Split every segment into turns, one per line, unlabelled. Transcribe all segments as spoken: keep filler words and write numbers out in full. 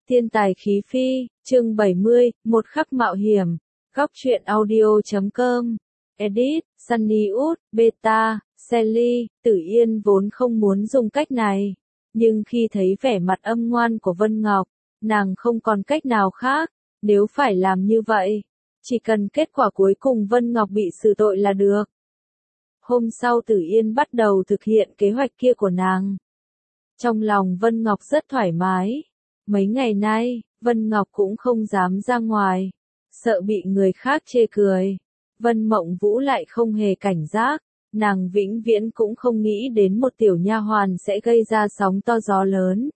Thiên tài khí phi, chương bảy mươi, một khắc mạo hiểm, góc truyện audio chấm com, edit, Sunny Út, Beta, Sally, Tử Yên vốn không muốn dùng cách này, nhưng khi thấy vẻ mặt âm ngoan của Vân Ngọc, nàng không còn cách nào khác, nếu phải làm như vậy, chỉ cần kết quả cuối cùng Vân Ngọc bị xử tội là được. Hôm sau Tử Yên bắt đầu thực hiện kế hoạch kia của nàng. Trong lòng Vân Ngọc rất thoải mái. Mấy ngày nay, Vân Ngọc cũng không dám ra ngoài, sợ bị người khác chê cười. Vân Mộng Vũ lại không hề cảnh giác, nàng vĩnh viễn cũng không nghĩ đến một tiểu nha hoàn sẽ gây ra sóng to gió lớn,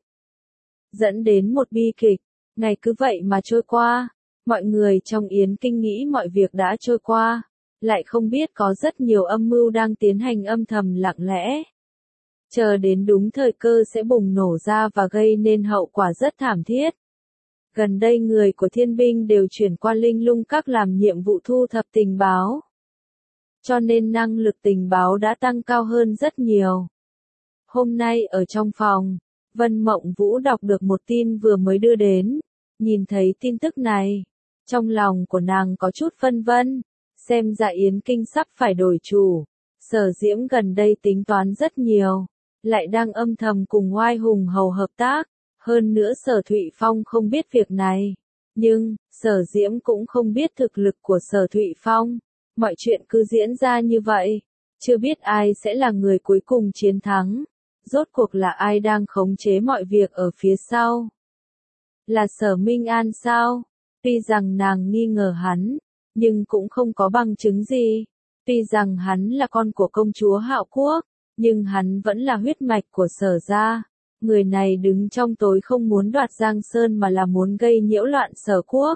dẫn đến một bi kịch. Ngày cứ vậy mà trôi qua, mọi người trong Yến Kinh nghĩ mọi việc đã trôi qua, lại không biết có rất nhiều âm mưu đang tiến hành âm thầm lặng lẽ. Chờ đến đúng thời cơ sẽ bùng nổ ra và gây nên hậu quả rất thảm thiết. Gần đây người của Thiên binh đều chuyển qua Linh Lung Các làm nhiệm vụ thu thập tình báo. Cho nên năng lực tình báo đã tăng cao hơn rất nhiều. Hôm nay ở trong phòng, Vân Mộng Vũ đọc được một tin vừa mới đưa đến. Nhìn thấy tin tức này, trong lòng của nàng có chút phân vân, xem ra Yến Kinh sắp phải đổi chủ. Sở Diễm gần đây tính toán rất nhiều, lại đang âm thầm cùng Oai Hùng Hầu hợp tác, hơn nữa Sở Thụy Phong không biết việc này, nhưng Sở Diễm cũng không biết thực lực của Sở Thụy Phong, mọi chuyện cứ diễn ra như vậy, chưa biết ai sẽ là người cuối cùng chiến thắng, rốt cuộc là ai đang khống chế mọi việc ở phía sau. Là Sở Minh An sao? Tuy rằng nàng nghi ngờ hắn, nhưng cũng không có bằng chứng gì. Tuy rằng hắn là con của công chúa Hạo Quốc, nhưng hắn vẫn là huyết mạch của Sở gia. Người này đứng trong tối không muốn đoạt Giang Sơn mà là muốn gây nhiễu loạn Sở quốc.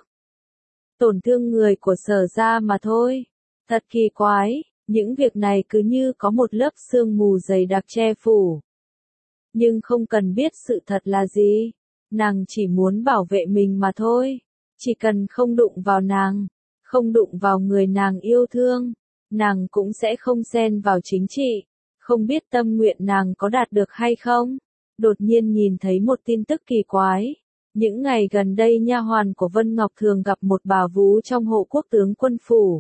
Tổn thương người của Sở gia mà thôi. Thật kỳ quái, những việc này cứ như có một lớp sương mù dày đặc che phủ. Nhưng không cần biết sự thật là gì. Nàng chỉ muốn bảo vệ mình mà thôi. Chỉ cần không đụng vào nàng, không đụng vào người nàng yêu thương, nàng cũng sẽ không xen vào chính trị. Không biết tâm nguyện nàng có đạt được hay không? Đột nhiên nhìn thấy một tin tức kỳ quái. Những ngày gần đây nha hoàn của Vân Ngọc thường gặp một bà vú trong hộ quốc tướng quân phủ.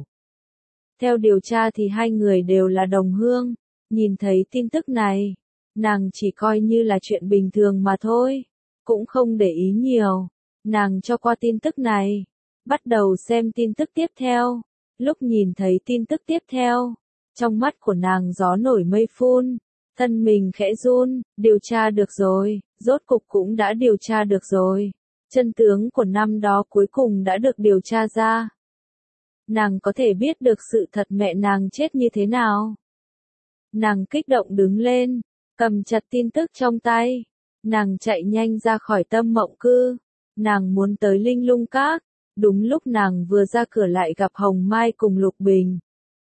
Theo điều tra thì hai người đều là đồng hương. Nhìn thấy tin tức này, nàng chỉ coi như là chuyện bình thường mà thôi. Cũng không để ý nhiều. Nàng cho qua tin tức này. Bắt đầu xem tin tức tiếp theo. Lúc nhìn thấy tin tức tiếp theo, trong mắt của nàng gió nổi mây phun, thân mình khẽ run, điều tra được rồi, rốt cục cũng đã điều tra được rồi. Chân tướng của năm đó cuối cùng đã được điều tra ra. Nàng có thể biết được sự thật mẹ nàng chết như thế nào. Nàng kích động đứng lên, cầm chặt tin tức trong tay. Nàng chạy nhanh ra khỏi Tâm Mộng Cư. Nàng muốn tới Linh Lung Các. Đúng lúc nàng vừa ra cửa lại gặp Hồng Mai cùng Lục Bình.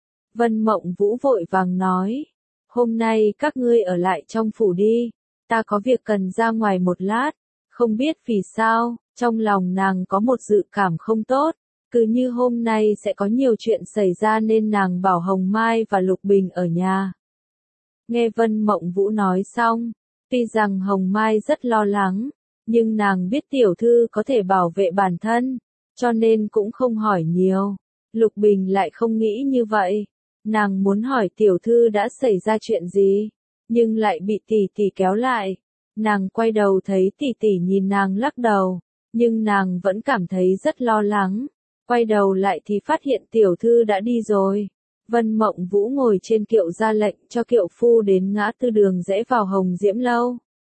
Vân Mộng Vũ vội vàng nói, hôm nay các ngươi ở lại trong phủ đi, ta có việc cần ra ngoài một lát. Không biết vì sao, trong lòng nàng có một dự cảm không tốt, cứ như hôm nay sẽ có nhiều chuyện xảy ra nên nàng bảo Hồng Mai và Lục Bình ở nhà. Nghe Vân Mộng Vũ nói xong, tuy rằng Hồng Mai rất lo lắng, nhưng nàng biết tiểu thư có thể bảo vệ bản thân, cho nên cũng không hỏi nhiều. Lục Bình lại không nghĩ như vậy. Nàng muốn hỏi tiểu thư đã xảy ra chuyện gì, nhưng lại bị tỷ tỷ kéo lại. Nàng quay đầu thấy tỷ tỷ nhìn nàng lắc đầu, nhưng nàng vẫn cảm thấy rất lo lắng. Quay đầu lại thì phát hiện tiểu thư đã đi rồi. Vân Mộng Vũ ngồi trên kiệu ra lệnh cho kiệu phu đến ngã tư đường rẽ vào Hồng Diễm Lâu.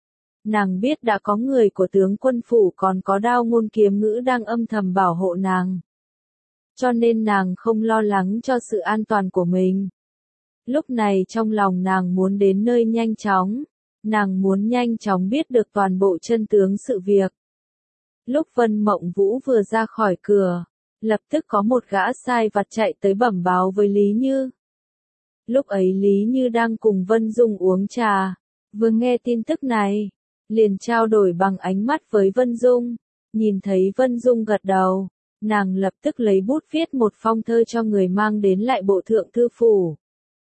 Nàng biết đã có người của tướng quân phủ còn có Đao Ngôn Kiếm Ngữ đang âm thầm bảo hộ nàng. Cho nên nàng không lo lắng cho sự an toàn của mình. Lúc này trong lòng nàng muốn đến nơi nhanh chóng. Nàng muốn nhanh chóng biết được toàn bộ chân tướng sự việc. Lúc Vân Mộng Vũ vừa ra khỏi cửa, lập tức có một gã sai vặt chạy tới bẩm báo với Lý Như. Lúc ấy Lý Như đang cùng Vân Dung uống trà, vừa nghe tin tức này, liền trao đổi bằng ánh mắt với Vân Dung. Nhìn thấy Vân Dung gật đầu, nàng lập tức lấy bút viết một phong thơ cho người mang đến lại bộ thượng thư phủ.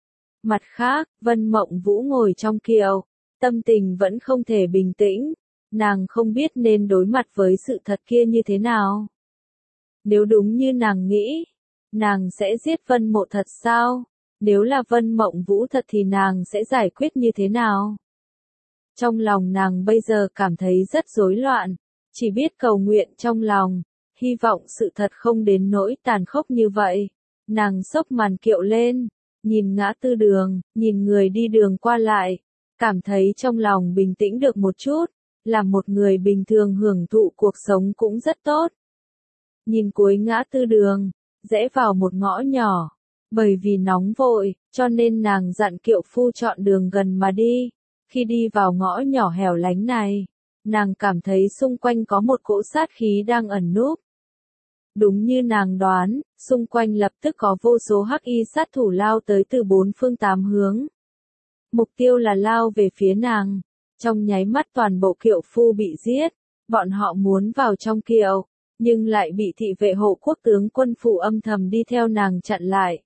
Mặt khác, Vân Mộng Vũ ngồi trong kiệu, tâm tình vẫn không thể bình tĩnh. Nàng không biết nên đối mặt với sự thật kia như thế nào. Nếu đúng như nàng nghĩ, nàng sẽ giết Vân Mộ thật sao? Nếu là Vân Mộng Vũ thật thì nàng sẽ giải quyết như thế nào? Trong lòng nàng bây giờ cảm thấy rất rối loạn, chỉ biết cầu nguyện trong lòng, hy vọng sự thật không đến nỗi tàn khốc như vậy. Nàng xốc màn kiệu lên, nhìn ngã tư đường, nhìn người đi đường qua lại, cảm thấy trong lòng bình tĩnh được một chút, làm một người bình thường hưởng thụ cuộc sống cũng rất tốt. Nhìn cuối ngã tư đường, rẽ vào một ngõ nhỏ, bởi vì nóng vội, cho nên nàng dặn kiệu phu chọn đường gần mà đi. Khi đi vào ngõ nhỏ hẻo lánh này, nàng cảm thấy xung quanh có một cỗ sát khí đang ẩn núp. Đúng như nàng đoán, xung quanh lập tức có vô số hắc y sát thủ lao tới từ bốn phương tám hướng. Mục tiêu là lao về phía nàng. Trong nháy mắt toàn bộ kiệu phu bị giết, bọn họ muốn vào trong kiệu, nhưng lại bị thị vệ hộ quốc tướng quân phủ âm thầm đi theo nàng chặn lại.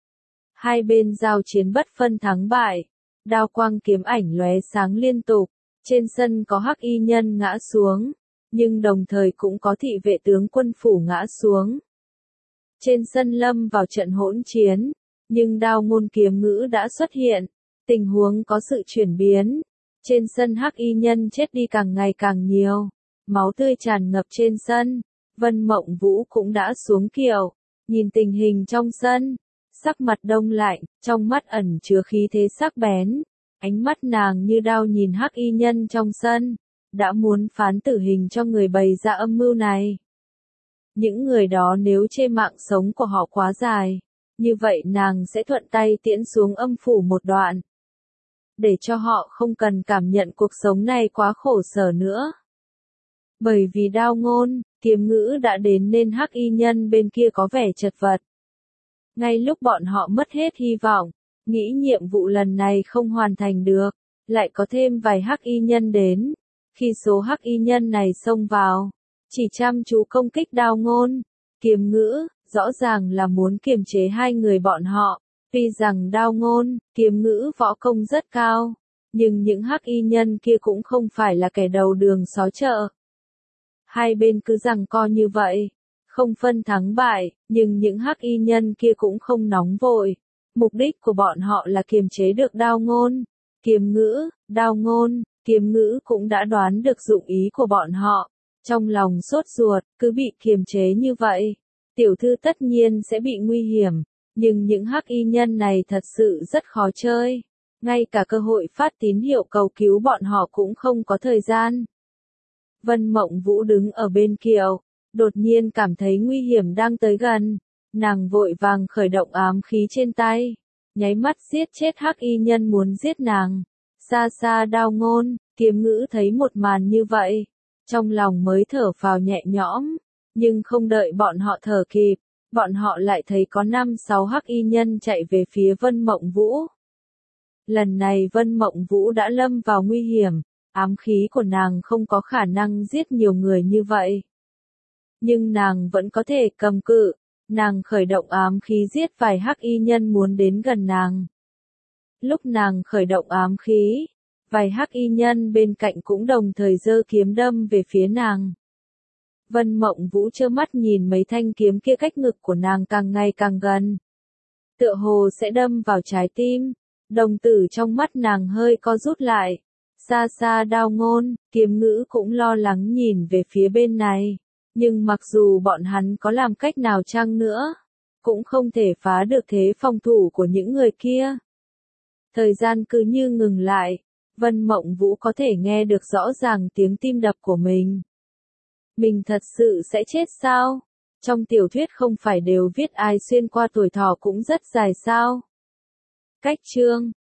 Hai bên giao chiến bất phân thắng bại, đao quang kiếm ảnh lóe sáng liên tục, trên sân có hắc y nhân ngã xuống, nhưng đồng thời cũng có thị vệ tướng quân phủ ngã xuống. Trên sân lâm vào trận hỗn chiến, nhưng đao ngôn kiếm ngữ đã xuất hiện, tình huống có sự chuyển biến. Trên sân hắc y nhân chết đi càng ngày càng nhiều, máu tươi tràn ngập trên sân. Vân Mộng Vũ cũng đã xuống kiệu, nhìn tình hình trong sân, sắc mặt đông lạnh, trong mắt ẩn chứa khí thế sắc bén, ánh mắt nàng như đao nhìn hắc y nhân trong sân, đã muốn phán tử hình cho người bày ra âm mưu này. Những người đó nếu chê mạng sống của họ quá dài, như vậy nàng sẽ thuận tay tiễn xuống âm phủ một đoạn, để cho họ không cần cảm nhận cuộc sống này quá khổ sở nữa. Bởi vì đao ngôn, kiếm ngữ đã đến nên hắc y nhân bên kia có vẻ chật vật. Ngay lúc bọn họ mất hết hy vọng, nghĩ nhiệm vụ lần này không hoàn thành được, lại có thêm vài hắc y nhân đến. Khi số hắc y nhân này xông vào, chỉ chăm chú công kích đao ngôn, kiếm ngữ, rõ ràng là muốn kiềm chế hai người bọn họ. Tuy rằng đao ngôn, kiếm ngữ võ công rất cao, nhưng những hắc y nhân kia cũng không phải là kẻ đầu đường xó chợ. Hai bên cứ giằng co như vậy, không phân thắng bại, nhưng những hắc y nhân kia cũng không nóng vội. Mục đích của bọn họ là kiềm chế được đao ngôn, kiếm ngữ, đao ngôn, kiếm ngữ cũng đã đoán được dụng ý của bọn họ. Trong lòng sốt ruột, cứ bị kiềm chế như vậy, tiểu thư tất nhiên sẽ bị nguy hiểm. Nhưng những hắc y nhân này thật sự rất khó chơi, ngay cả cơ hội phát tín hiệu cầu cứu bọn họ cũng không có thời gian. Vân Mộng Vũ đứng ở bên kiệu, đột nhiên cảm thấy nguy hiểm đang tới gần, nàng vội vàng khởi động ám khí trên tay, nháy mắt giết chết hắc y nhân muốn giết nàng. Xa xa đao ngôn, kiếm ngữ thấy một màn như vậy, trong lòng mới thở phào nhẹ nhõm, nhưng không đợi bọn họ thở kịp. Bọn họ lại thấy có năm sáu hắc y nhân chạy về phía Vân Mộng Vũ. Lần này Vân Mộng Vũ đã lâm vào nguy hiểm, ám khí của nàng không có khả năng giết nhiều người như vậy. Nhưng nàng vẫn có thể cầm cự, nàng khởi động ám khí giết vài hắc y nhân muốn đến gần nàng. Lúc nàng khởi động ám khí, vài hắc y nhân bên cạnh cũng đồng thời giơ kiếm đâm về phía nàng. Vân Mộng Vũ trơ mắt nhìn mấy thanh kiếm kia cách ngực của nàng càng ngày càng gần. Tựa hồ sẽ đâm vào trái tim, đồng tử trong mắt nàng hơi co rút lại. Xa xa đao ngôn, kiếm ngữ cũng lo lắng nhìn về phía bên này. Nhưng mặc dù bọn hắn có làm cách nào chăng nữa, cũng không thể phá được thế phòng thủ của những người kia. Thời gian cứ như ngừng lại, Vân Mộng Vũ có thể nghe được rõ ràng tiếng tim đập của mình. Mình thật sự sẽ chết sao? Trong tiểu thuyết không phải đều viết ai xuyên qua tuổi thọ cũng rất dài sao? Cách chương